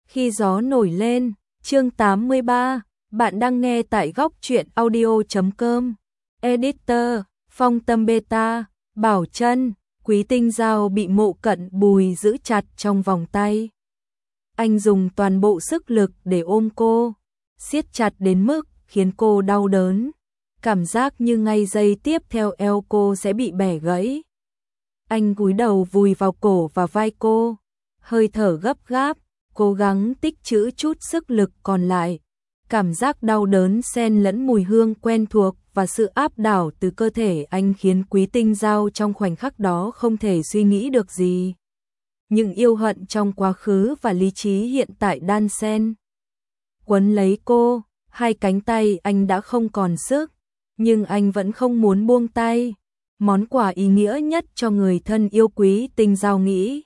Khi gió nổi lên, chương 83, bạn đang nghe tại góc truyện audio.com. Editor, Phong Tâm Beta, Bảo Trân, Quý Tinh Giao bị Mộ Cận Bùi giữ chặt trong vòng tay. Anh dùng toàn bộ sức lực để ôm cô, siết chặt đến mức khiến cô đau đớn. Cảm giác như ngay giây tiếp theo eo cô sẽ bị bẻ gãy. Anh cúi đầu vùi vào cổ và vai cô, hơi thở gấp gáp, cố gắng tích trữ chút sức lực còn lại. Cảm giác đau đớn xen lẫn mùi hương quen thuộc và sự áp đảo từ cơ thể anh khiến Quý Tinh Giao trong khoảnh khắc đó không thể suy nghĩ được gì. Những yêu hận trong quá khứ và lý trí hiện tại đan xen. Quấn lấy cô, hai cánh tay anh đã không còn sức, nhưng anh vẫn không muốn buông tay. Món quà ý nghĩa nhất cho người thân yêu Quý Tinh Giao nghĩ.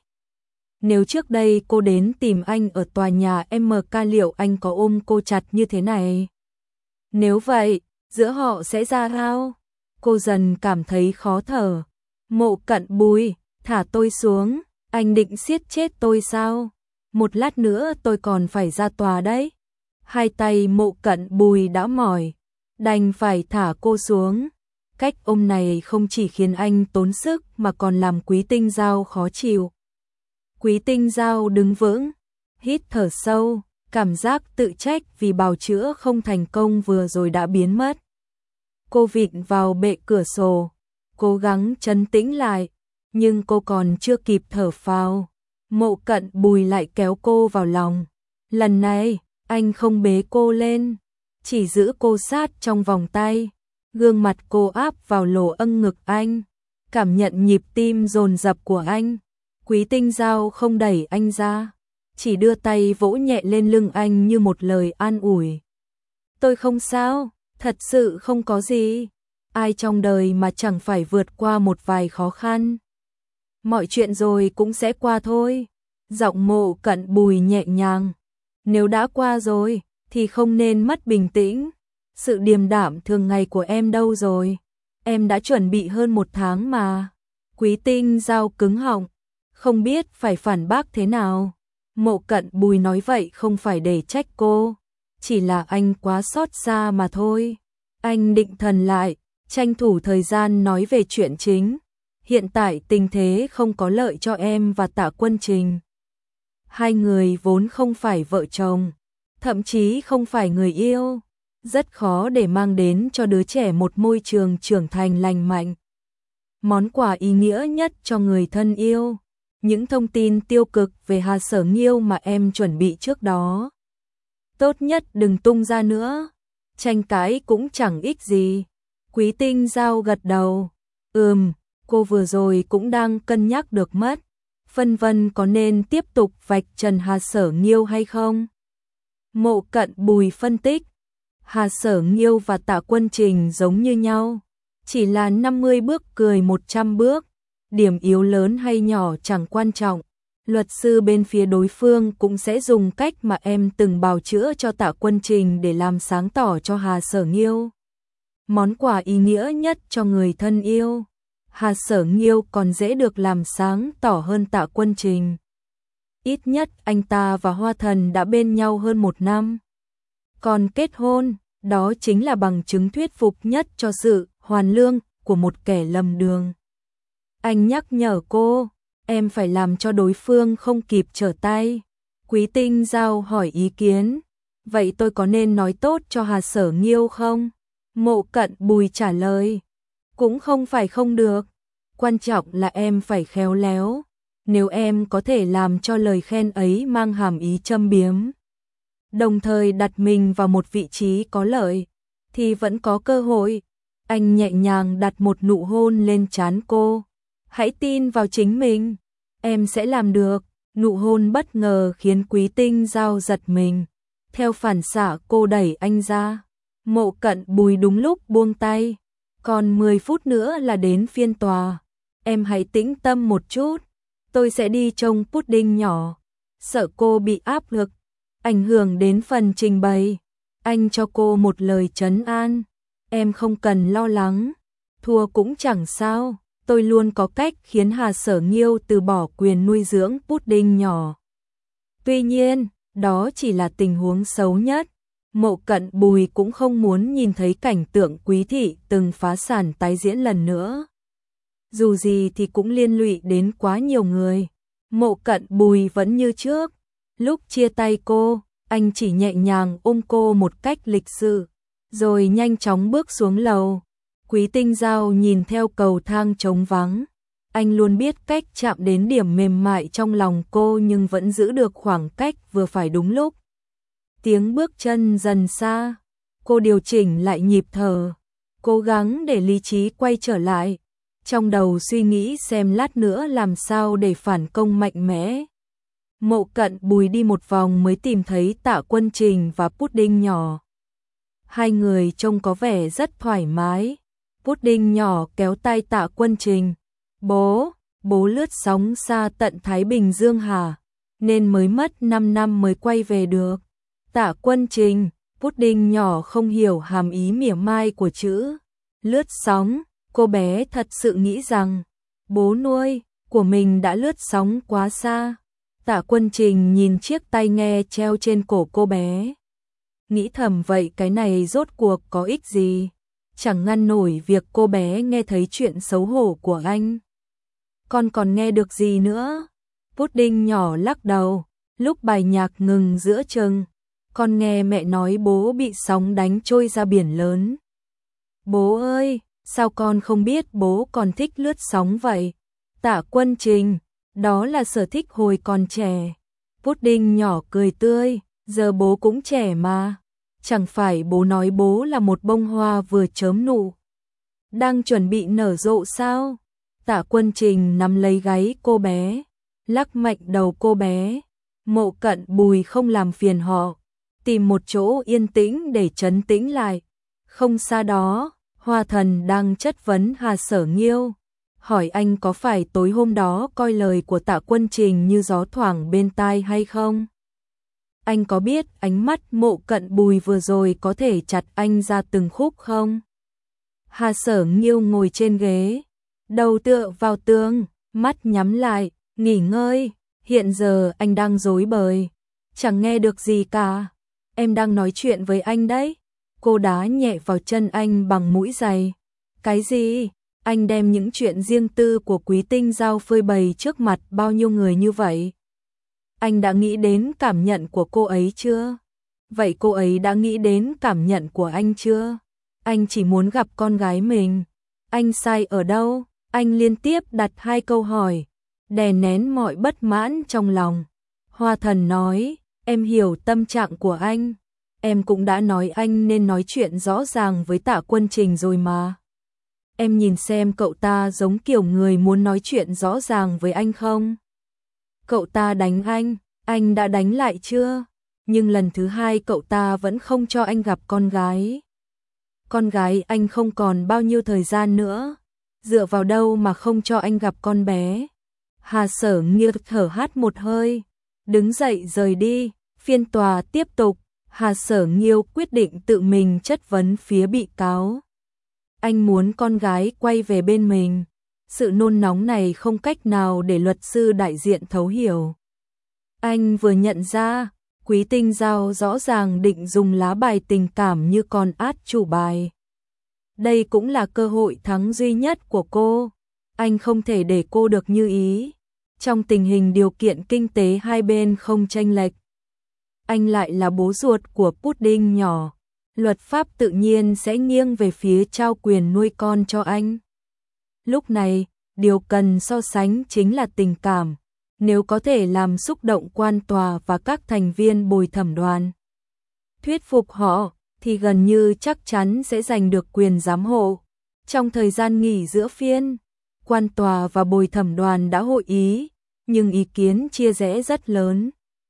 Nếu trước đây cô đến tìm anh ở tòa nhà MK liệu anh có ôm cô chặt như thế này? Nếu vậy, giữa họ sẽ ra sao? Cô dần cảm thấy khó thở. Mộ Cận Bùi, thả tôi xuống, anh định siết chết tôi sao? Một lát nữa tôi còn phải ra tòa đấy. Hai tay Mộ Cận Bùi đã mỏi, đành phải thả cô xuống. Cách ôm này không chỉ khiến anh tốn sức mà còn làm Quý Tinh Giao khó chịu. Quý Tinh Giao đứng vững, hít thở sâu, cảm giác tự trách vì bào chữa không thành công vừa rồi đã biến mất. Cô vịn vào bệ cửa sổ, cố gắng trấn tĩnh lại, nhưng cô còn chưa kịp thở phào. Mộ Cận Bùi lại kéo cô vào lòng. Lần này, anh không bế cô lên, chỉ giữ cô sát trong vòng tay. Gương mặt cô áp vào lỗ âng ngực anh, cảm nhận nhịp tim dồn dập của anh. Quý Tinh Giao không đẩy anh ra, chỉ đưa tay vỗ nhẹ lên lưng anh như một lời an ủi. Tôi không sao, thật sự không có gì. Ai trong đời mà chẳng phải vượt qua một vài khó khăn. Mọi chuyện rồi cũng sẽ qua thôi. Giọng Mộ Cận Bùi nhẹ nhàng. Nếu đã qua rồi, thì không nên mất bình tĩnh. Sự điềm đạm thường ngày của em đâu rồi? Em đã chuẩn bị hơn 1 tháng mà. Quý Tinh Giao cứng họng, không biết phải phản bác thế nào. Mộ Cận Bùi nói vậy không phải để trách cô, chỉ là anh quá xót xa mà thôi. Anh định thần lại, tranh thủ thời gian nói về chuyện chính. Hiện tại tình thế không có lợi cho em và Tạ Quân Trình. Hai người vốn không phải vợ chồng, thậm chí không phải người yêu. Rất khó để mang đến cho đứa trẻ một môi trường trưởng thành lành mạnh. Món quà ý nghĩa nhất cho người thân yêu. Những thông tin tiêu cực về Hà Sở Nghiêu mà em chuẩn bị trước đó, tốt nhất đừng tung ra nữa. Tranh cãi cũng chẳng ích gì. Quý Tinh Giao gật đầu. Cô vừa rồi cũng đang cân nhắc được mất. Phân vân có nên tiếp tục vạch trần Hà Sở Nghiêu hay không? Mộ Cận Bùi phân tích. Hà Sở Nghiêu và Tạ Quân Trình giống như nhau, chỉ là 50 bước cười 100 bước. Điểm yếu lớn hay nhỏ chẳng quan trọng. Luật sư bên phía đối phương cũng sẽ dùng cách mà em từng bào chữa cho Tạ Quân Trình để làm sáng tỏ cho Hà Sở Nghiêu. Món quà ý nghĩa nhất cho người thân yêu. Hà Sở Nghiêu còn dễ được làm sáng tỏ hơn Tạ Quân Trình. Ít nhất anh ta và Hoa Thần đã bên nhau hơn 1 năm. Còn kết hôn, đó chính là bằng chứng thuyết phục nhất cho sự hoàn lương của một kẻ lầm đường. Anh nhắc nhở cô, em phải làm cho đối phương không kịp trở tay. Quý Tinh Giao hỏi ý kiến. Vậy tôi có nên nói tốt cho Hà Sở Nghiêu không? Mộ Cận Bùi trả lời. Cũng không phải không được. Quan trọng là em phải khéo léo. Nếu em có thể làm cho lời khen ấy mang hàm ý châm biếm, đồng thời đặt mình vào một vị trí có lợi, thì vẫn có cơ hội. Anh nhẹ nhàng đặt một nụ hôn lên trán cô. Hãy tin vào chính mình, em sẽ làm được. Nụ hôn bất ngờ khiến Quý Tinh Giao giật mình. Theo phản xạ cô đẩy anh ra. Mộ Cận Bùi đúng lúc buông tay. Còn 10 phút nữa là đến phiên tòa. Em hãy tĩnh tâm một chút. Tôi sẽ đi trông pudding nhỏ. Sợ cô bị áp lực, ảnh hưởng đến phần trình bày. Anh cho cô một lời trấn an. Em không cần lo lắng. Thua cũng chẳng sao. Tôi luôn có cách khiến Hà Sở Nghiêu từ bỏ quyền nuôi dưỡng pudding nhỏ. Tuy nhiên, đó chỉ là tình huống xấu nhất. Mộ Cận Bùi cũng không muốn nhìn thấy cảnh tượng Quý thị từng phá sản tái diễn lần nữa. Dù gì thì cũng liên lụy đến quá nhiều người. Mộ Cận Bùi vẫn như trước. Lúc chia tay cô, anh chỉ nhẹ nhàng ôm cô một cách lịch sự, rồi nhanh chóng bước xuống lầu. Quý Tinh Giao nhìn theo cầu thang trống vắng. Anh luôn biết cách chạm đến điểm mềm mại trong lòng cô nhưng vẫn giữ được khoảng cách vừa phải đúng lúc. Tiếng bước chân dần xa, cô điều chỉnh lại nhịp thở, cố gắng để lý trí quay trở lại. Trong đầu suy nghĩ xem lát nữa làm sao để phản công mạnh mẽ. Mộ Cận Bùi đi một vòng mới tìm thấy Tạ Quân Trình và Pudding nhỏ. Hai người trông có vẻ rất thoải mái. Pudding nhỏ kéo tay Tạ Quân Trình. Bố lướt sóng xa tận Thái Bình Dương hả? Nên mới mất 5 năm mới quay về được. Tạ Quân Trình, Pudding nhỏ không hiểu hàm ý mỉa mai của chữ lướt sóng. Cô bé thật sự nghĩ rằng bố nuôi của mình đã lướt sóng quá xa. Tạ Quân Trình nhìn chiếc tai nghe treo trên cổ cô bé. Nghĩ thầm vậy cái này rốt cuộc có ích gì? Chẳng ngăn nổi việc cô bé nghe thấy chuyện xấu hổ của anh. Con còn nghe được gì nữa? Pudding nhỏ lắc đầu. Lúc bài nhạc ngừng giữa chừng, con nghe mẹ nói bố bị sóng đánh trôi ra biển lớn. Bố ơi, sao con không biết bố còn thích lướt sóng vậy? Tạ Quân Trình, đó là sở thích hồi còn trẻ. Pudding nhỏ cười tươi, giờ bố cũng trẻ mà. Chẳng phải bố nói bố là một bông hoa vừa chớm nụ, đang chuẩn bị nở rộ sao? Tạ Quân Trình nắm lấy gáy cô bé, lắc mạnh đầu cô bé. Mộ Cận Bùi không làm phiền họ, tìm một chỗ yên tĩnh để trấn tĩnh lại. Không xa đó, Hoa Thần đang chất vấn Hà Sở Nghiêu, hỏi anh có phải tối hôm đó coi lời của Tạ Quân Trình như gió thoảng bên tai hay không? Anh có biết ánh mắt Mộ Cận Bùi vừa rồi có thể chặt anh ra từng khúc không? Hà Sở Nghiêu ngồi trên ghế, đầu tựa vào tường, mắt nhắm lại, nghỉ ngơi. Hiện giờ anh đang rối bời, chẳng nghe được gì cả. Em đang nói chuyện với anh đấy. Cô đá nhẹ vào chân anh bằng mũi giày. Cái gì? Anh đem những chuyện riêng tư của Quý Tinh Giao phơi bày trước mặt bao nhiêu người như vậy? Anh đã nghĩ đến cảm nhận của cô ấy chưa? Vậy cô ấy đã nghĩ đến cảm nhận của anh chưa? Anh chỉ muốn gặp con gái mình. Anh sai ở đâu? Anh liên tiếp đặt hai câu hỏi, đè nén mọi bất mãn trong lòng. Hoa Thần nói, em hiểu tâm trạng của anh. Em cũng đã nói anh nên nói chuyện rõ ràng với Tạ Quân Trình rồi mà. Em nhìn xem cậu ta giống kiểu người muốn nói chuyện rõ ràng với anh không? Cậu ta đánh anh đã đánh lại chưa? Nhưng lần thứ hai cậu ta vẫn không cho anh gặp con gái. Con gái anh không còn bao nhiêu thời gian nữa. Dựa vào đâu mà không cho anh gặp con bé? Hà Sở Nghiêu thở hắt một hơi, đứng dậy rời đi. Phiên tòa tiếp tục. Hà Sở Nghiêu quyết định tự mình chất vấn phía bị cáo. Anh muốn con gái quay về bên mình. Sự nôn nóng này không cách nào để luật sư đại diện thấu hiểu. Anh vừa nhận ra, Quý Tinh Giao rõ ràng định dùng lá bài tình cảm như con át chủ bài. Đây cũng là cơ hội thắng duy nhất của cô. Anh không thể để cô được như ý. Trong tình hình điều kiện kinh tế hai bên không chênh lệch, anh lại là bố ruột của Pudding nhỏ. Luật pháp tự nhiên sẽ nghiêng về phía trao quyền nuôi con cho anh. Lúc này, điều cần so sánh chính là tình cảm. Nếu có thể làm xúc động quan tòa và các thành viên bồi thẩm đoàn, thuyết phục họ, thì gần như chắc chắn sẽ giành được quyền giám hộ. Trong thời gian nghỉ giữa phiên, quan tòa và bồi thẩm đoàn đã hội ý, nhưng ý kiến chia rẽ rất lớn.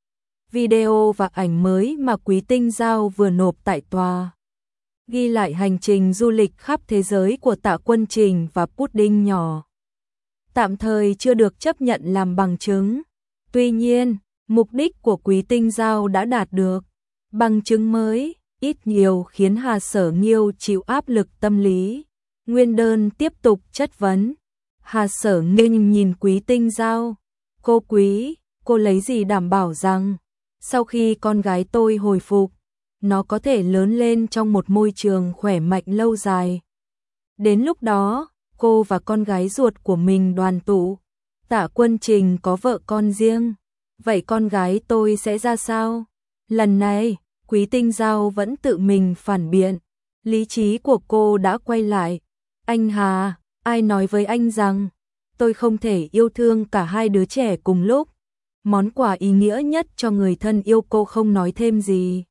Video và ảnh mới mà Quý Tinh Giao vừa nộp tại tòa ghi lại hành trình du lịch khắp thế giới của Tạ Quân Trình và Pudding nhỏ, tạm thời chưa được chấp nhận làm bằng chứng. Tuy nhiên, mục đích của Quý Tinh Giao đã đạt được. Bằng chứng mới, ít nhiều khiến Hà Sở Nghiêu chịu áp lực tâm lý. Nguyên đơn tiếp tục chất vấn. Hà Sở Nghiêu nhìn Quý Tinh Giao. Cô Quý, cô lấy gì đảm bảo rằng Sau khi con gái tôi hồi phục, nó có thể lớn lên trong một môi trường khỏe mạnh lâu dài. Đến lúc đó, cô và con gái ruột của mình đoàn tụ. Tạ Quân Trình có vợ con riêng, vậy con gái tôi sẽ ra sao? Lần này, Quý Tinh Giao vẫn tự mình phản biện, lý trí của cô đã quay lại. Anh Hà, ai nói với anh rằng tôi không thể yêu thương cả hai đứa trẻ cùng lúc? Món quà ý nghĩa nhất cho người thân yêu. Cô không nói thêm gì,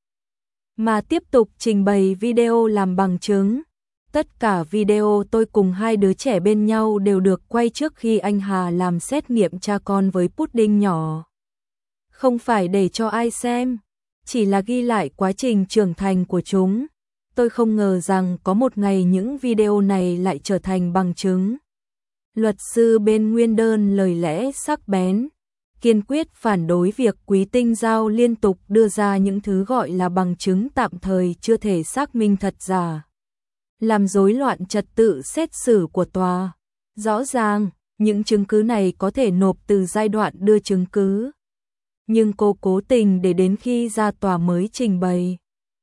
mà tiếp tục trình bày video làm bằng chứng. Tất cả video tôi cùng hai đứa trẻ bên nhau đều được quay trước khi anh Hà làm xét nghiệm cha con với pudding nhỏ. Không phải để cho ai xem, chỉ là ghi lại quá trình trưởng thành của chúng. Tôi không ngờ rằng có một ngày những video này lại trở thành bằng chứng. Luật sư bên nguyên đơn lời lẽ sắc bén, kiên quyết phản đối việc Quý Tinh Giao liên tục đưa ra những thứ gọi là bằng chứng tạm thời chưa thể xác minh thật giả, làm rối loạn trật tự xét xử của tòa. Rõ ràng, những chứng cứ này có thể nộp từ giai đoạn đưa chứng cứ, nhưng cô cố tình để đến khi ra tòa mới trình bày.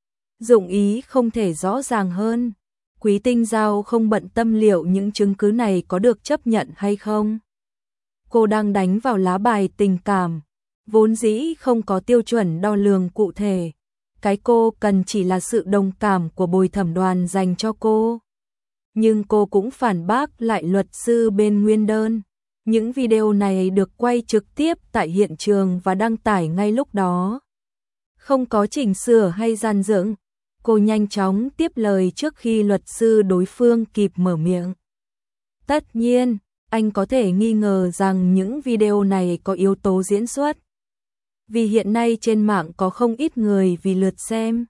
Dụng ý không thể rõ ràng hơn. Quý Tinh Giao không bận tâm liệu những chứng cứ này có được chấp nhận hay không. Cô đang đánh vào lá bài tình cảm, vốn dĩ không có tiêu chuẩn đo lường cụ thể. Cái cô cần chỉ là sự đồng cảm của bồi thẩm đoàn dành cho cô. Nhưng cô cũng phản bác lại luật sư bên nguyên đơn. Những video này được quay trực tiếp tại hiện trường và đăng tải ngay lúc đó. Không có chỉnh sửa hay dàn dựng. Cô nhanh chóng tiếp lời trước khi luật sư đối phương kịp mở miệng. Tất nhiên, anh có thể nghi ngờ rằng những video này có yếu tố diễn xuất. Vì hiện nay trên mạng có không ít người vì lượt xem,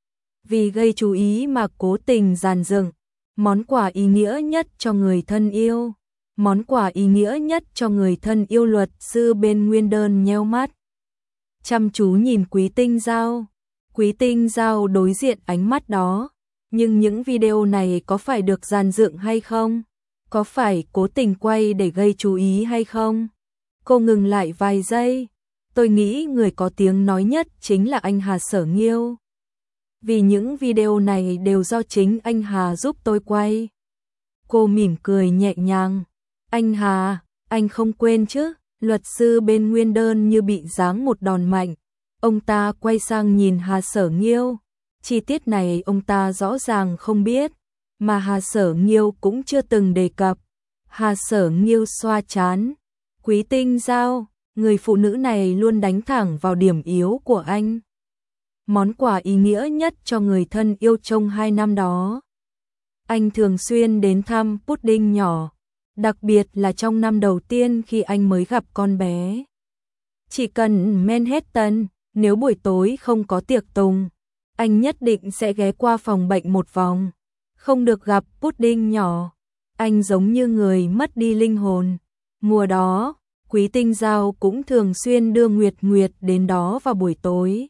vì gây chú ý mà cố tình dàn dựng. Món quà ý nghĩa nhất cho người thân yêu. Món quà ý nghĩa nhất cho người thân yêu. Luật sư bên nguyên đơn nheo mắt, chăm chú nhìn Quý Tinh Giao. Quý Tinh Giao đối diện ánh mắt đó. Nhưng những video này có phải được dàn dựng hay không? Có phải cố tình quay để gây chú ý hay không? Cô ngừng lại vài giây. Tôi nghĩ người có tiếng nói nhất chính là anh Hà Sở Nghiêu. Vì những video này đều do chính anh Hà giúp tôi quay. Cô mỉm cười nhẹ nhàng. Anh Hà, anh không quên chứ? Luật sư bên nguyên đơn như bị giáng một đòn mạnh. Ông ta quay sang nhìn Hà Sở Nghiêu. Chi tiết này ông ta rõ ràng không biết, mà Hà Sở Nghiêu cũng chưa từng đề cập. Hà Sở Nghiêu xoa trán. Quý Tinh Giao, người phụ nữ này luôn đánh thẳng vào điểm yếu của anh. Món quà ý nghĩa nhất cho người thân yêu trong 2 năm đó. Anh thường xuyên đến thăm pudding nhỏ, đặc biệt là trong năm đầu tiên khi anh mới gặp con bé. Chỉ cần Manhattan, nếu buổi tối không có tiệc tùng, anh nhất định sẽ ghé qua phòng bệnh một vòng. Không được gặp pudding nhỏ, anh giống như người mất đi linh hồn. Mùa đó, Quý Tinh Giao cũng thường xuyên đưa Nguyệt Nguyệt đến đó vào buổi tối.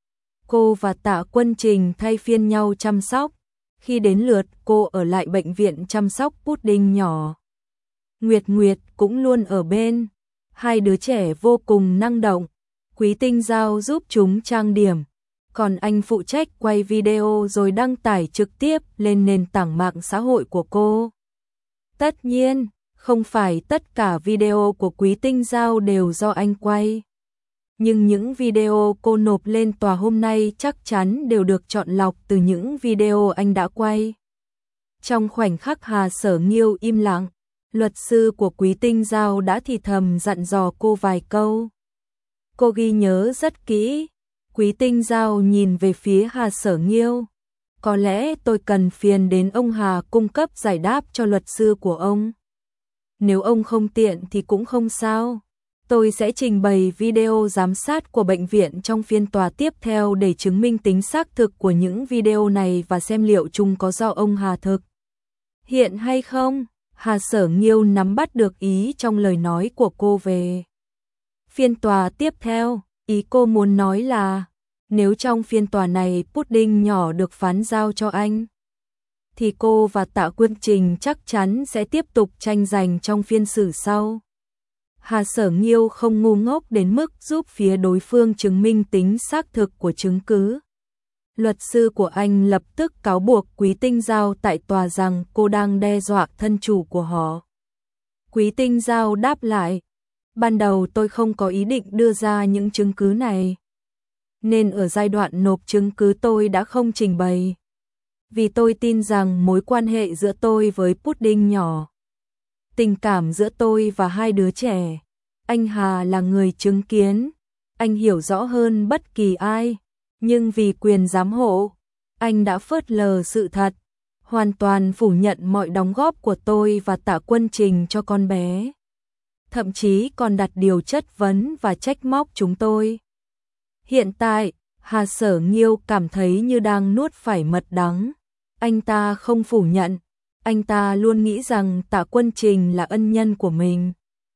Cô và Tạ Quân Trình thay phiên nhau chăm sóc. Khi đến lượt cô ở lại bệnh viện chăm sóc pudding nhỏ, Nguyệt Nguyệt cũng luôn ở bên. Hai đứa trẻ vô cùng năng động. Quý Tinh Giao giúp chúng trang điểm, còn anh phụ trách quay video rồi đăng tải trực tiếp lên nền tảng mạng xã hội của cô. Tất nhiên, không phải tất cả video của Quý Tinh Giao đều do anh quay. Nhưng những video cô nộp lên tòa hôm nay chắc chắn đều được chọn lọc từ những video anh đã quay. Trong khoảnh khắc Hà Sở Nghiêu im lặng, luật sư của Quý Tinh Giao đã thì thầm dặn dò cô vài câu. Cô ghi nhớ rất kỹ. Quý Tinh Giao nhìn về phía Hà Sở Nghiêu. Có lẽ tôi cần phiền đến ông Hà cung cấp giải đáp cho luật sư của ông. Nếu ông không tiện thì cũng không sao. Tôi sẽ trình bày video giám sát của bệnh viện trong phiên tòa tiếp theo để chứng minh tính xác thực của những video này và xem liệu chúng có do ông Hà thực hiện hay không. Hà Sở Nghiêu nắm bắt được ý trong lời nói của cô về phiên tòa tiếp theo. Ý cô muốn nói là nếu trong phiên tòa này pudding nhỏ được phán giao cho anh, thì cô và Tạ Quân Trình chắc chắn sẽ tiếp tục tranh giành trong phiên xử sau. Hà Sở Nghiêu không ngu ngốc đến mức giúp phía đối phương chứng minh tính xác thực của chứng cứ. Luật sư của anh lập tức cáo buộc Quý Tinh Giao tại tòa rằng cô đang đe dọa thân chủ của họ. Quý Tinh Giao đáp lại, ban đầu tôi không có ý định đưa ra những chứng cứ này, nên ở giai đoạn nộp chứng cứ tôi đã không trình bày. Vì tôi tin rằng mối quan hệ giữa tôi với Pudding nhỏ, tình cảm giữa tôi và hai đứa trẻ, anh Hà là người chứng kiến, anh hiểu rõ hơn bất kỳ ai, nhưng vì quyền giám hộ, anh đã phớt lờ sự thật, hoàn toàn phủ nhận mọi đóng góp của tôi và Tạ Quân Trình cho con bé. Thậm chí còn đặt điều chất vấn và trách móc chúng tôi. Hiện tại, Hà Sở Nghiêu cảm thấy như đang nuốt phải mật đắng. Anh ta không phủ nhận, anh ta luôn nghĩ rằng Tạ Quân Trình là ân nhân của mình.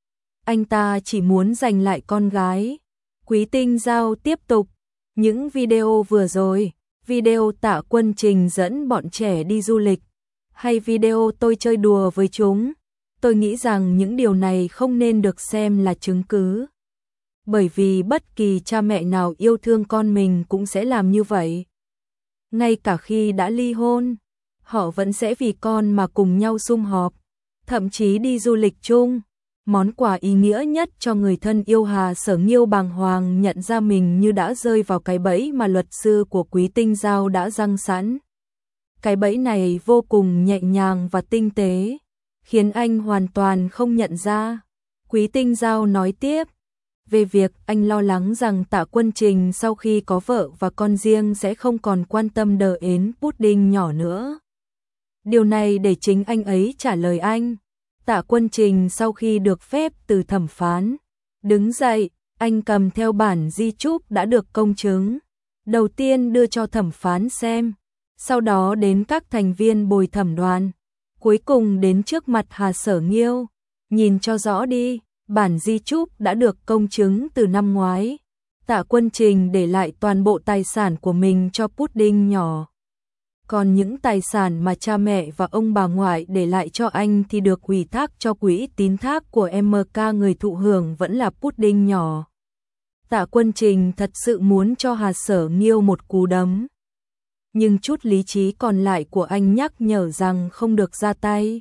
Anh ta chỉ muốn giành lại con gái. Quý Tinh Giao tiếp tục, những video vừa rồi, video Tạ Quân Trình dẫn bọn trẻ đi du lịch, hay video tôi chơi đùa với chúng, tôi nghĩ rằng những điều này không nên được xem là chứng cứ. Bởi vì bất kỳ cha mẹ nào yêu thương con mình cũng sẽ làm như vậy. Ngay cả khi đã ly hôn, họ vẫn sẽ vì con mà cùng nhau sum họp, thậm chí đi du lịch chung. Món quà ý nghĩa nhất cho người thân yêu. Hà Sở Nghiêu bàng hoàng nhận ra mình như đã rơi vào cái bẫy mà luật sư của Quý Tinh Giao đã giăng sẵn. Cái bẫy này vô cùng nhẹ nhàng và tinh tế, khiến anh hoàn toàn không nhận ra. Quý Tinh Giao nói tiếp, về việc anh lo lắng rằng Tạ Quân Trình sau khi có vợ và con riêng sẽ không còn quan tâm đến Pudding nhỏ nữa. Điều này để chính anh ấy trả lời anh. Tạ Quân Trình sau khi được phép từ thẩm phán, đứng dậy, anh cầm theo bản di chúc đã được công chứng. Đầu tiên đưa cho thẩm phán xem, sau đó đến các thành viên bồi thẩm đoàn, cuối cùng đến trước mặt Hà Sở Nghiêu. Nhìn cho rõ đi, bản di chúc đã được công chứng từ năm ngoái. Tạ Quân Trình để lại toàn bộ tài sản của mình cho Pudding nhỏ. Còn những tài sản mà cha mẹ và ông bà ngoại để lại cho anh thì được ủy thác cho quỹ tín thác của MK, người thụ hưởng vẫn là Pudding nhỏ. Tạ Quân Trình thật sự muốn cho Hà Sở Nghiêu một cú đấm. Nhưng chút lý trí còn lại của anh nhắc nhở rằng không được ra tay.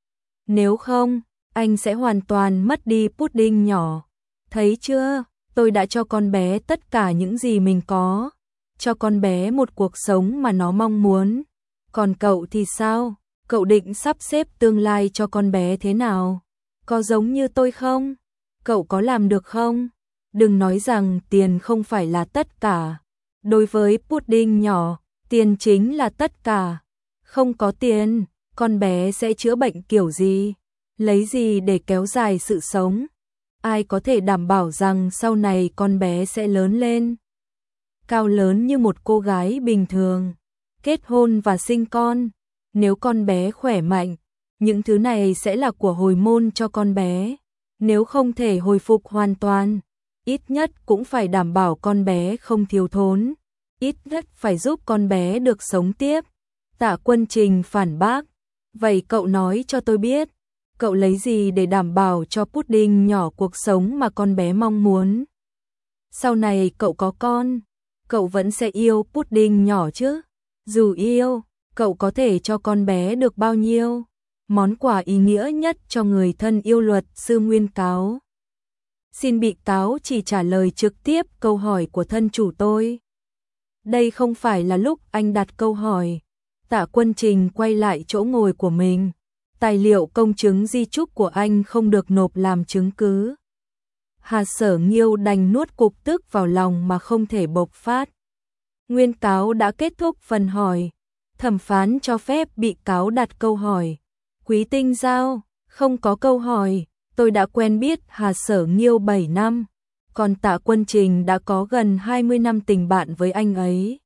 Nếu không, anh sẽ hoàn toàn mất đi Pudding nhỏ. Thấy chưa, tôi đã cho con bé tất cả những gì mình có. Cho con bé một cuộc sống mà nó mong muốn. Còn cậu thì sao? Cậu định sắp xếp tương lai cho con bé thế nào? Có giống như tôi không? Cậu có làm được không? Đừng nói rằng tiền không phải là tất cả. Đối với Pudding nhỏ, tiền chính là tất cả. Không có tiền, con bé sẽ chữa bệnh kiểu gì? Lấy gì để kéo dài sự sống? Ai có thể đảm bảo rằng sau này con bé sẽ lớn lên cao lớn như một cô gái bình thường, kết hôn và sinh con? Nếu con bé khỏe mạnh, những thứ này sẽ là của hồi môn cho con bé. Nếu không thể hồi phục hoàn toàn, ít nhất cũng phải đảm bảo con bé không thiếu thốn, ít nhất phải giúp con bé được sống tiếp. Tạ Quân Trình phản bác, vậy cậu nói cho tôi biết, cậu lấy gì để đảm bảo cho Pudding nhỏ cuộc sống mà con bé mong muốn? Sau này cậu có con, cậu vẫn sẽ yêu Pudding nhỏ chứ? Dù yêu, cậu có thể cho con bé được bao nhiêu? Món quà ý nghĩa nhất cho người thân yêu. Luật sư Nguyên cáo, xin bị cáo chỉ trả lời trực tiếp câu hỏi của thân chủ tôi. Đây không phải là lúc anh đặt câu hỏi. Tạ Quân Trình quay lại chỗ ngồi của mình. Tài liệu công chứng di chúc của anh không được nộp làm chứng cứ. Hà Sở Nghiêu đành nuốt cục tức vào lòng mà không thể bộc phát. Nguyên cáo đã kết thúc phần hỏi. Thẩm phán cho phép bị cáo đặt câu hỏi. Quý Tinh Giao, không có câu hỏi. Tôi đã quen biết Hà Sở Nghiêu 7 năm. Còn Tạ Quân Trình đã có gần 20 năm tình bạn với anh ấy.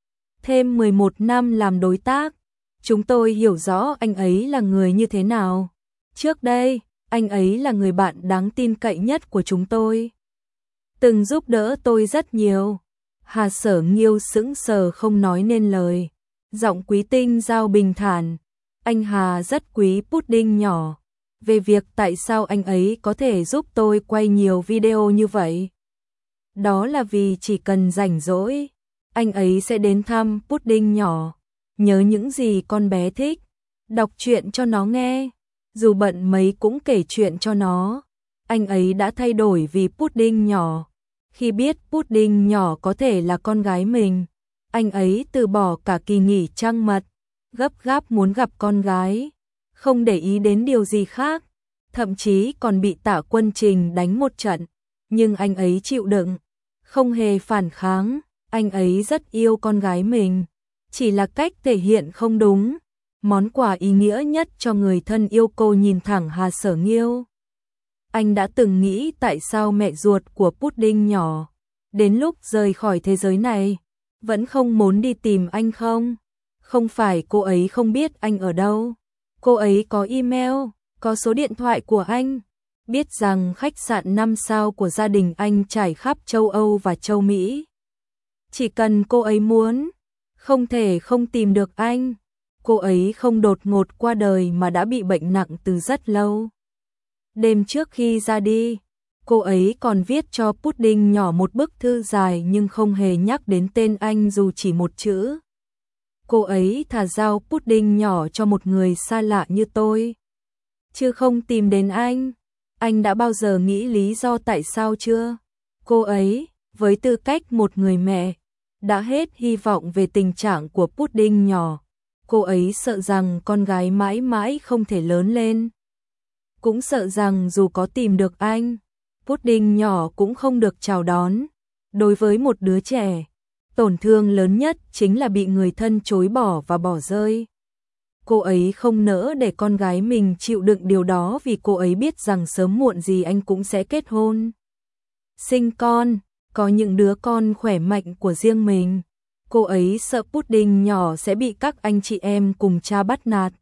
Thêm 11 năm làm đối tác. Chúng tôi hiểu rõ anh ấy là người như thế nào. Trước đây, anh ấy là người bạn đáng tin cậy nhất của chúng tôi. Từng giúp đỡ tôi rất nhiều. Hà Sở Nghiêu sững sờ không nói nên lời. Giọng Quý Tinh Giao bình thản. Anh Hà rất quý Pudding nhỏ. về việc tại sao anh ấy có thể giúp tôi quay nhiều video như vậy. Đó là vì chỉ cần rảnh rỗi, anh ấy sẽ đến thăm Pudding nhỏ, nhớ những gì con bé thích, đọc truyện cho nó nghe, dù bận mấy cũng kể chuyện cho nó. Anh ấy đã thay đổi vì Pudding nhỏ. Khi biết Pudding nhỏ có thể là con gái mình, anh ấy từ bỏ cả kỳ nghỉ trăng mật, gấp gáp muốn gặp con gái, không để ý đến điều gì khác, thậm chí còn bị Tạ Quân Trình đánh một trận, nhưng anh ấy chịu đựng, không hề phản kháng, anh ấy rất yêu con gái mình, chỉ là cách thể hiện không đúng. Món quà ý nghĩa nhất cho người thân yêu. Cô nhìn thẳng Hà Sở Nghiêu. Anh đã từng nghĩ tại sao mẹ ruột của Pudding nhỏ, đến lúc rời khỏi thế giới này, vẫn không muốn đi tìm anh không? Không phải cô ấy không biết anh ở đâu. Cô ấy có email, có số điện thoại của anh, biết rằng khách sạn 5 sao của gia đình anh trải khắp châu Âu và châu Mỹ. Chỉ cần cô ấy muốn, không thể không tìm được anh. Cô ấy không đột ngột qua đời mà đã bị bệnh nặng từ rất lâu. Đêm trước khi ra đi, cô ấy còn viết cho Pudding nhỏ một bức thư dài nhưng không hề nhắc đến tên anh dù chỉ một chữ. Cô ấy thà giao Pudding nhỏ cho một người xa lạ như tôi, chứ không tìm đến anh. Anh đã bao giờ nghĩ lý do tại sao chưa? Cô ấy, với tư cách một người mẹ, đã hết hy vọng về tình trạng của Pudding nhỏ. Cô ấy sợ rằng con gái mãi mãi không thể lớn lên. Cũng sợ rằng dù có tìm được anh, Pudding nhỏ cũng không được chào đón. Đối với một đứa trẻ, tổn thương lớn nhất chính là bị người thân chối bỏ và bỏ rơi. Cô ấy không nỡ để con gái mình chịu đựng điều đó vì cô ấy biết rằng sớm muộn gì anh cũng sẽ kết hôn, sinh con, có những đứa con khỏe mạnh của riêng mình. Cô ấy sợ Pudding nhỏ sẽ bị các anh chị em cùng cha bắt nạt.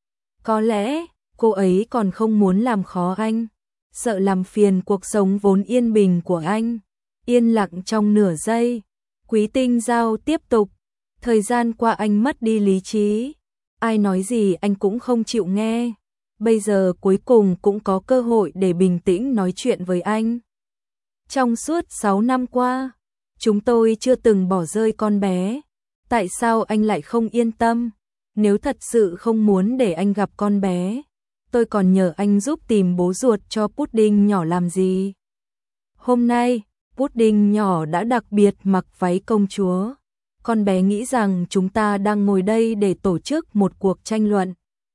Có lẽ, cô ấy còn không muốn làm khó anh, sợ làm phiền cuộc sống vốn yên bình của anh. Yên lặng trong nửa giây, Quý Tinh Giao tiếp tục. Thời gian qua anh mất đi lý trí, ai nói gì anh cũng không chịu nghe. Bây giờ cuối cùng cũng có cơ hội để bình tĩnh nói chuyện với anh. Trong suốt 6 năm qua, chúng tôi chưa từng bỏ rơi con bé. Tại sao anh lại không yên tâm? Nếu thật sự không muốn để anh gặp con bé, tôi còn nhờ anh giúp tìm bố ruột cho Pudding nhỏ làm gì? Hôm nay, Pudding nhỏ đã đặc biệt mặc váy công chúa. Con bé nghĩ rằng chúng ta đang ngồi đây để tổ chức một cuộc tranh luận,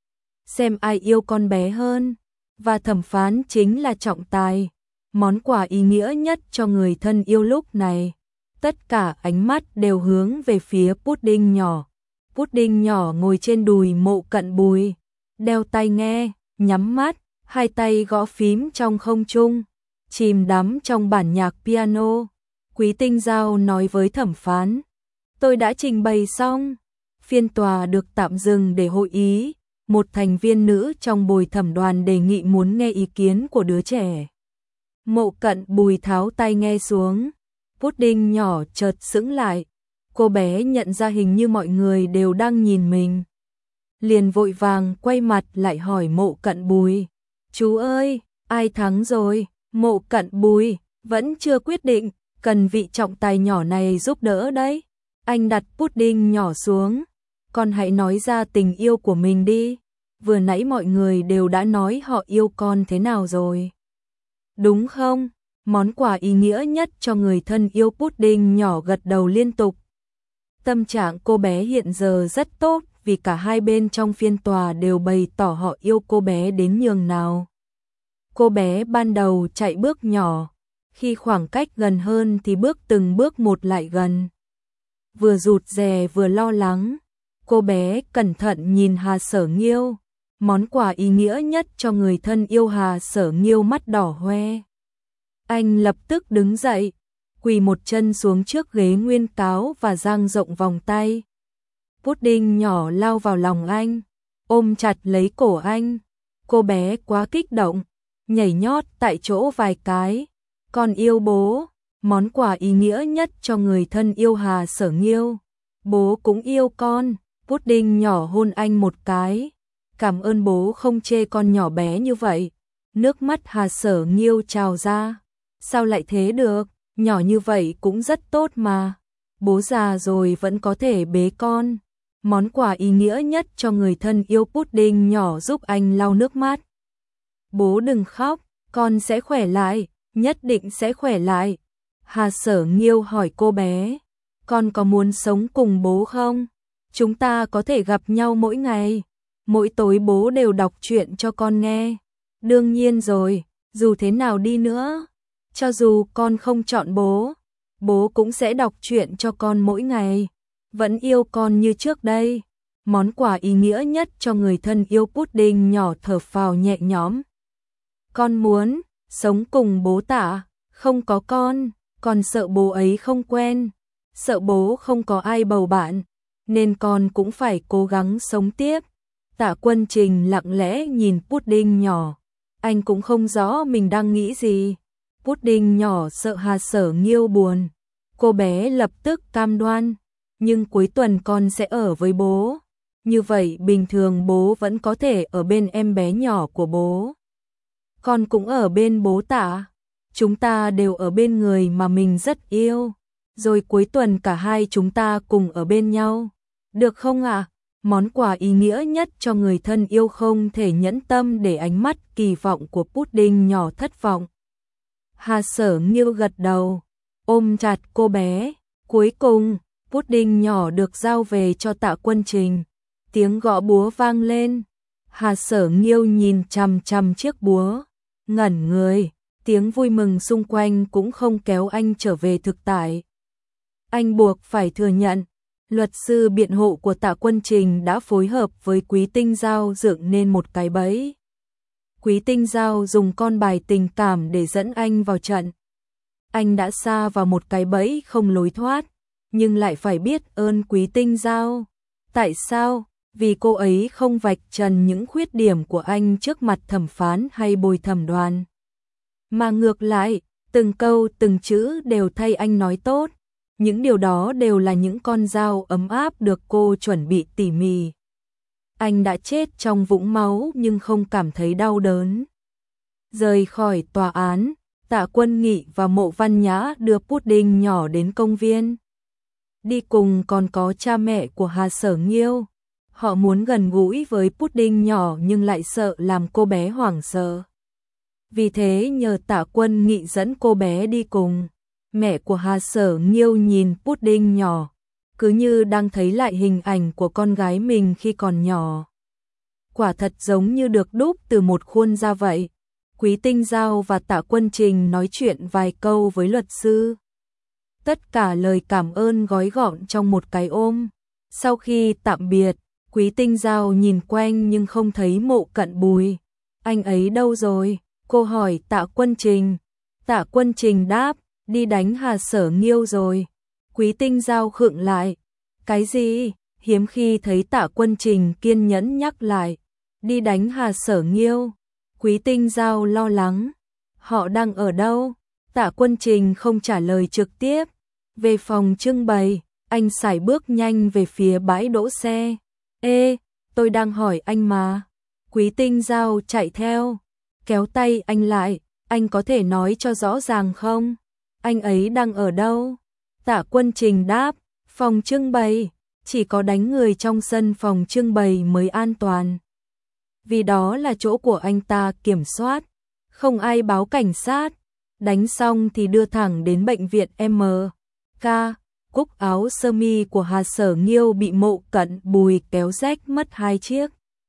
xem ai yêu con bé hơn, và thẩm phán chính là trọng tài, món quà ý nghĩa nhất cho người thân yêu lúc này. Tất cả ánh mắt đều hướng về phía Pudding nhỏ. Pudding nhỏ ngồi trên đùi Mộ Cận Bùi, đeo tai nghe, nhắm mắt, hai tay gõ phím trong không trung, chìm đắm trong bản nhạc piano. Quý Tinh Giao nói với thẩm phán, tôi đã trình bày xong, phiên tòa được tạm dừng để hội ý. Một thành viên nữ trong bồi thẩm đoàn đề nghị muốn nghe ý kiến của đứa trẻ. Mộ Cận Bùi tháo tai nghe xuống. Pudding nhỏ chợt sững lại. Cô bé nhận ra hình như mọi người đều đang nhìn mình, liền vội vàng quay mặt lại hỏi Mộ Cận Bùi, chú ơi, ai thắng rồi? Mộ Cận Bùi, vẫn chưa quyết định, cần vị trọng tài nhỏ này giúp đỡ đấy. Anh đặt Pudding nhỏ xuống, con hãy nói ra tình yêu của mình đi. Vừa nãy mọi người đều đã nói họ yêu con thế nào rồi, đúng không? Món quà ý nghĩa nhất cho người thân yêu. Pudding nhỏ gật đầu liên tục. Tâm trạng cô bé hiện giờ rất tốt vì cả hai bên trong phiên tòa đều bày tỏ họ yêu cô bé đến nhường nào. Cô bé ban đầu chạy bước nhỏ, khi khoảng cách gần hơn thì bước từng bước một lại gần. Vừa rụt rè vừa lo lắng, cô bé cẩn thận nhìn Hà Sở Nghiêu. Món quà ý nghĩa nhất cho người thân yêu. Hà Sở Nghiêu mắt đỏ hoe. Anh lập tức đứng dậy, quỳ một chân xuống trước ghế nguyên cáo và dang rộng vòng tay. Pudding nhỏ lao vào lòng anh, ôm chặt lấy cổ anh. Cô bé quá kích động, nhảy nhót tại chỗ vài cái. Con yêu bố, món quà ý nghĩa nhất cho người thân yêu. Hà Sở Nghiêu, bố cũng yêu con. Pudding nhỏ hôn anh một cái, cảm ơn bố không chê con nhỏ bé như vậy. Nước mắt Hà Sở Nghiêu trào ra. Sao lại thế được, nhỏ như vậy cũng rất tốt mà. Bố già rồi vẫn có thể bế con. Món quà ý nghĩa nhất cho người thân yêu. Pudding nhỏ giúp anh lau nước mắt. Bố đừng khóc, con sẽ khỏe lại, nhất định sẽ khỏe lại. Hà Sở Nghiêu hỏi cô bé, con có muốn sống cùng bố không? Chúng ta có thể gặp nhau mỗi ngày. Mỗi tối bố đều đọc truyện cho con nghe. Đương nhiên rồi, dù thế nào đi nữa, cho dù con không chọn bố, bố cũng sẽ đọc truyện cho con mỗi ngày. Vẫn yêu con như trước đây. Món quà ý nghĩa nhất cho người thân yêu. Pudding nhỏ thở phào nhẹ nhõm. Con muốn sống cùng bố Tạ, không có con sợ bố ấy không quen, sợ bố không có ai bầu bạn, nên con cũng phải cố gắng sống tiếp. Tạ Quân Trình lặng lẽ nhìn Pudding nhỏ, anh cũng không rõ mình đang nghĩ gì. Pudding nhỏ sợ Hà Sở Nghiêu buồn, cô bé lập tức cam đoan, nhưng cuối tuần con sẽ ở với bố. Như vậy bình thường bố vẫn có thể ở bên em bé nhỏ của bố. Con cũng ở bên bố Tạ. Chúng ta đều ở bên người mà mình rất yêu. Rồi cuối tuần cả hai chúng ta cùng ở bên nhau. Được không ạ? Món quà ý nghĩa nhất cho người thân yêu. Không thể nhẫn tâm để ánh mắt kỳ vọng của Pudding nhỏ thất vọng. Hà Sở Nghiêu gật đầu, ôm chặt cô bé. Cuối cùng, Pudding nhỏ được giao về cho Tạ Quân Trình. Tiếng gõ búa vang lên. Hà Sở Nghiêu nhìn chằm chằm chiếc búa, ngẩn người. Tiếng vui mừng xung quanh cũng không kéo anh trở về thực tại. Anh buộc phải thừa nhận, luật sư biện hộ của Tạ Quân Trình đã phối hợp với Quý Tinh Giao dựng nên một cái bẫy. Quý Tinh Giao dùng con bài tình cảm để dẫn anh vào trận. Anh đã sa vào một cái bẫy không lối thoát, nhưng lại phải biết ơn Quý Tinh Giao. Tại sao? Vì cô ấy không vạch trần những khuyết điểm của anh trước mặt thẩm phán hay bồi thẩm đoàn. Mà ngược lại, từng câu từng chữ đều thay anh nói tốt. Những điều đó đều là những con dao ấm áp được cô chuẩn bị tỉ mỉ. Anh đã chết trong vũng máu nhưng không cảm thấy đau đớn. Rời khỏi tòa án, Tạ Quân Nghị và Mộ Văn Nhã đưa Pudding nhỏ đến công viên. Đi cùng còn có cha mẹ của Hà Sở Nghiêu. Họ muốn gần gũi với Pudding nhỏ nhưng lại sợ làm cô bé hoảng sợ. Vì thế nhờ Tạ Quân Nghị dẫn cô bé đi cùng. Mẹ của Hà Sở Nghiêu nhìn Pudding nhỏ, cứ như đang thấy lại hình ảnh của con gái mình khi còn nhỏ. Quả thật giống như được đúc từ một khuôn ra vậy. Quý Tinh Giao và Tạ Quân Trình nói chuyện vài câu với luật sư. Tất cả lời cảm ơn gói gọn trong một cái ôm. Sau khi tạm biệt, Quý Tinh Giao nhìn quanh nhưng không thấy Mộ Cận Bùi. Anh ấy đâu rồi? Cô hỏi Tạ Quân Trình. Tạ Quân Trình đáp, đi đánh Hà Sở Nghiêu rồi. Quý Tinh Giao khựng lại. Cái gì? Hiếm khi thấy Tạ Quân Trình kiên nhẫn nhắc lại. Đi đánh Hà Sở Nghiêu. Quý Tinh Giao lo lắng. Họ đang ở đâu? Tạ Quân Trình không trả lời trực tiếp. Về phòng trưng bày, anh sải bước nhanh về phía bãi đỗ xe. Ê, tôi đang hỏi anh mà. Quý Tinh Giao chạy theo, kéo tay anh lại. Anh có thể nói cho rõ ràng không? Anh ấy đang ở đâu? Tạ Quân Trình đáp, phòng trưng bày. Chỉ có đánh người trong sân phòng trưng bày mới an toàn. Vì đó là chỗ của anh ta kiểm soát. Không ai báo cảnh sát. Đánh xong thì đưa thẳng đến bệnh viện MK. Cúc áo sơ mi của Hà Sở Nghiêu bị Mộ Cận Bùi kéo rách mất 2 chiếc.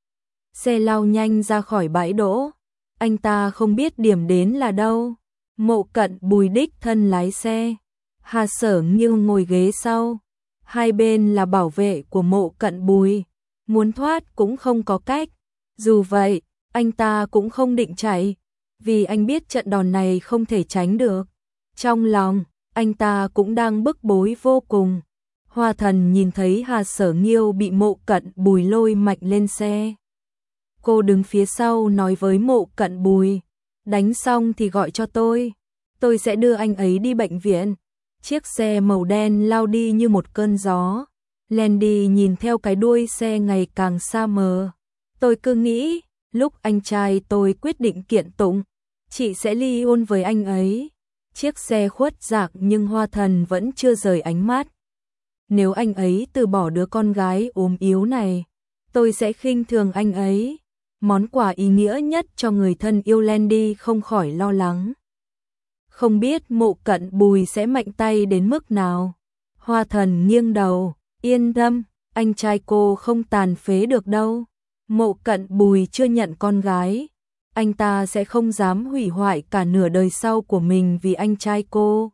Xe lao nhanh ra khỏi bãi đỗ. Anh ta không biết điểm đến là đâu. Mộ Cận Bùi đích thân lái xe. Hà Sở Nghiêu ngồi ghế sau. Hai bên là bảo vệ của Mộ Cận Bùi. Muốn thoát cũng không có cách. Dù vậy, anh ta cũng không định chạy. Vì anh biết trận đòn này không thể tránh được. Trong lòng, anh ta cũng đang bức bối vô cùng. Hoa Thần nhìn thấy Hà Sở Nghiêu bị Mộ Cận Bùi lôi mạnh lên xe. Cô đứng phía sau nói với Mộ Cận Bùi, đánh xong thì gọi cho tôi sẽ đưa anh ấy đi bệnh viện. Chiếc xe màu đen lao đi như một cơn gió. Landy nhìn theo cái đuôi xe ngày càng xa mờ. Tôi cứ nghĩ, lúc anh trai tôi quyết định kiện tụng, chị sẽ ly hôn với anh ấy. Chiếc xe khuất dạng nhưng Hoa Thần vẫn chưa rời ánh mắt. Nếu anh ấy từ bỏ đứa con gái ốm yếu này, tôi sẽ khinh thường anh ấy. Món quà ý nghĩa nhất cho người thân yêu Landy không khỏi lo lắng. Không biết Mộ Cận Bùi sẽ mạnh tay đến mức nào. Hoa Thần nghiêng đầu, yên tâm, anh trai cô không tàn phế được đâu. Mộ Cận Bùi chưa nhận con gái, anh ta sẽ không dám hủy hoại cả nửa đời sau của mình vì anh trai cô.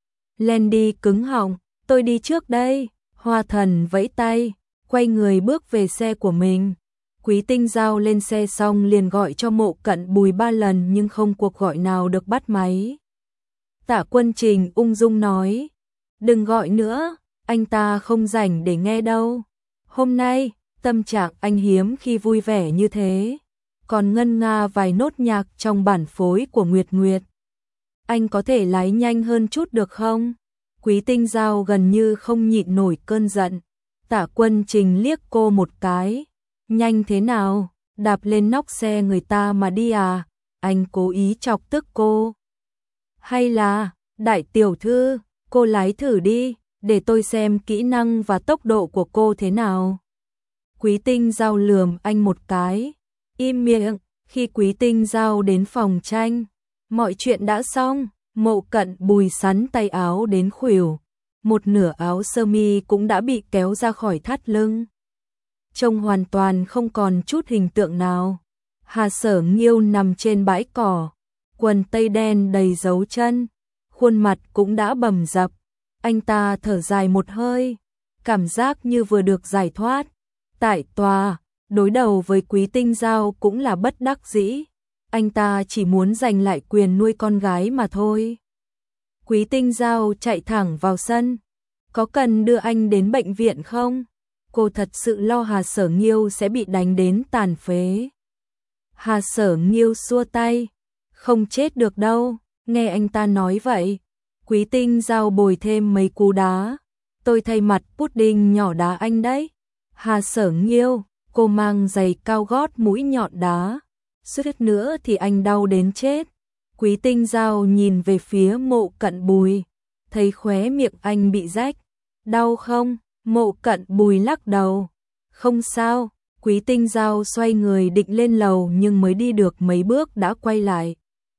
Landy cứng họng, tôi đi trước đây. Hoa Thần vẫy tay, quay người bước về xe của mình. Quý Tinh Giao lên xe xong liền gọi cho Mộ Cận Bùi 3 lần nhưng không cuộc gọi nào được bắt máy. Tạ Quân Trình ung dung nói, đừng gọi nữa, anh ta không rảnh để nghe đâu. Hôm nay, tâm trạng anh hiếm khi vui vẻ như thế, còn ngân nga vài nốt nhạc trong bản phối của Nguyệt Nguyệt. Anh có thể lái nhanh hơn chút được không? Quý Tinh Giao gần như không nhịn nổi cơn giận. Tạ Quân Trình liếc cô một cái. Nhanh thế nào? Đạp lên nóc xe người ta mà đi à? Anh cố ý chọc tức cô. Hay là, đại tiểu thư, cô lái thử đi, để tôi xem kỹ năng và tốc độ của cô thế nào. Quý Tinh Giao lườm anh một cái. Im miệng. Khi Quý Tinh Giao đến phòng tranh, mọi chuyện đã xong. Mộ Cận Bùi sắn tay áo đến khuỷu, một nửa áo sơ mi cũng đã bị kéo ra khỏi thắt lưng, trông hoàn toàn không còn chút hình tượng nào. Hà Sở Nghiêu nằm trên bãi cỏ, quần tây đen đầy dấu chân, khuôn mặt cũng đã bầm dập. Anh ta thở dài một hơi, cảm giác như vừa được giải thoát. Tại tòa, đối đầu với Quý Tinh Giao cũng là bất đắc dĩ. Anh ta chỉ muốn giành lại quyền nuôi con gái mà thôi. Quý Tinh Giao chạy thẳng vào sân. Có cần đưa anh đến bệnh viện không? Cô thật sự lo Hà Sở Nghiêu sẽ bị đánh đến tàn phế. Hà Sở Nghiêu xua tay. Không chết được đâu, nghe anh ta nói vậy. Quý Tinh Giao bồi thêm mấy cú đá. Tôi thay mặt pudding nhỏ đá anh đấy. Hà Sở Nghiêu, cô mang giày cao gót mũi nhọn đá. Suýt nữa thì anh đau đến chết. Quý Tinh Giao nhìn về phía Mộ Cận Bùi, thấy khóe miệng anh bị rách. Đau không? Mộ Cận Bùi lắc đầu. Không sao. Quý Tinh Giao xoay người định lên lầu nhưng mới đi được mấy bước đã quay lại.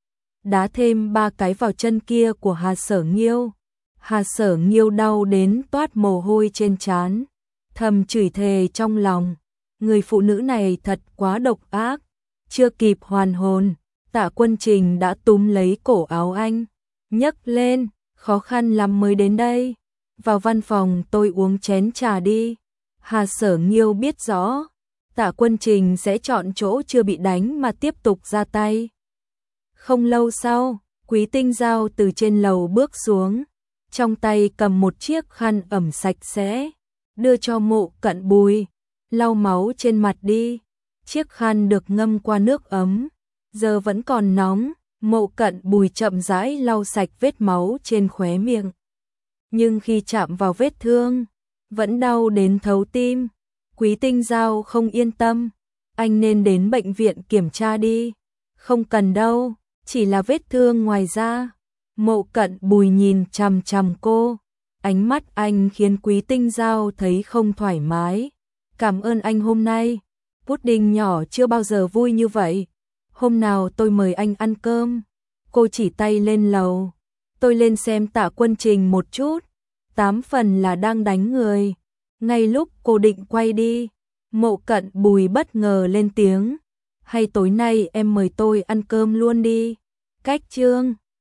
Đá thêm 3 cái vào chân kia của Hà Sở Nghiêu. Hà Sở Nghiêu đau đến toát mồ hôi trên trán, thầm chửi thề trong lòng. Người phụ nữ này thật quá độc ác. Chưa kịp hoàn hồn, Tạ Quân Trình đã túm lấy cổ áo anh, nhấc lên, khó khăn lắm mới đến đây. Vào văn phòng tôi uống chén trà đi. Hà Sở Nghiêu biết rõ, Tạ Quân Trình sẽ chọn chỗ chưa bị đánh mà tiếp tục ra tay. Không lâu sau, Quý Tinh Giao từ trên lầu bước xuống, trong tay cầm một chiếc khăn ẩm sạch sẽ, đưa cho Mộ Cận Bùi, lau máu trên mặt đi. Chiếc khăn được ngâm qua nước ấm, giờ vẫn còn nóng. Mộ Cận Bùi chậm rãi lau sạch vết máu trên khóe miệng. Nhưng khi chạm vào vết thương, vẫn đau đến thấu tim. Quý Tinh Giao không yên tâm. Anh nên đến bệnh viện kiểm tra đi. Không cần đâu, chỉ là vết thương ngoài da. Mộ Cận Bùi nhìn chằm chằm cô. Ánh mắt anh khiến Quý Tinh Giao thấy không thoải mái. Cảm ơn anh hôm nay. Pudding nhỏ chưa bao giờ vui như vậy. Hôm nào tôi mời anh ăn cơm. Cô chỉ tay lên lầu. Tôi lên xem Tạ Quân Trình một chút. 8 phần là đang đánh người. Ngay lúc cô định quay đi, Mộ Cận Bùi bất ngờ lên tiếng. Hay tối nay em mời tôi ăn cơm luôn đi. Cách chương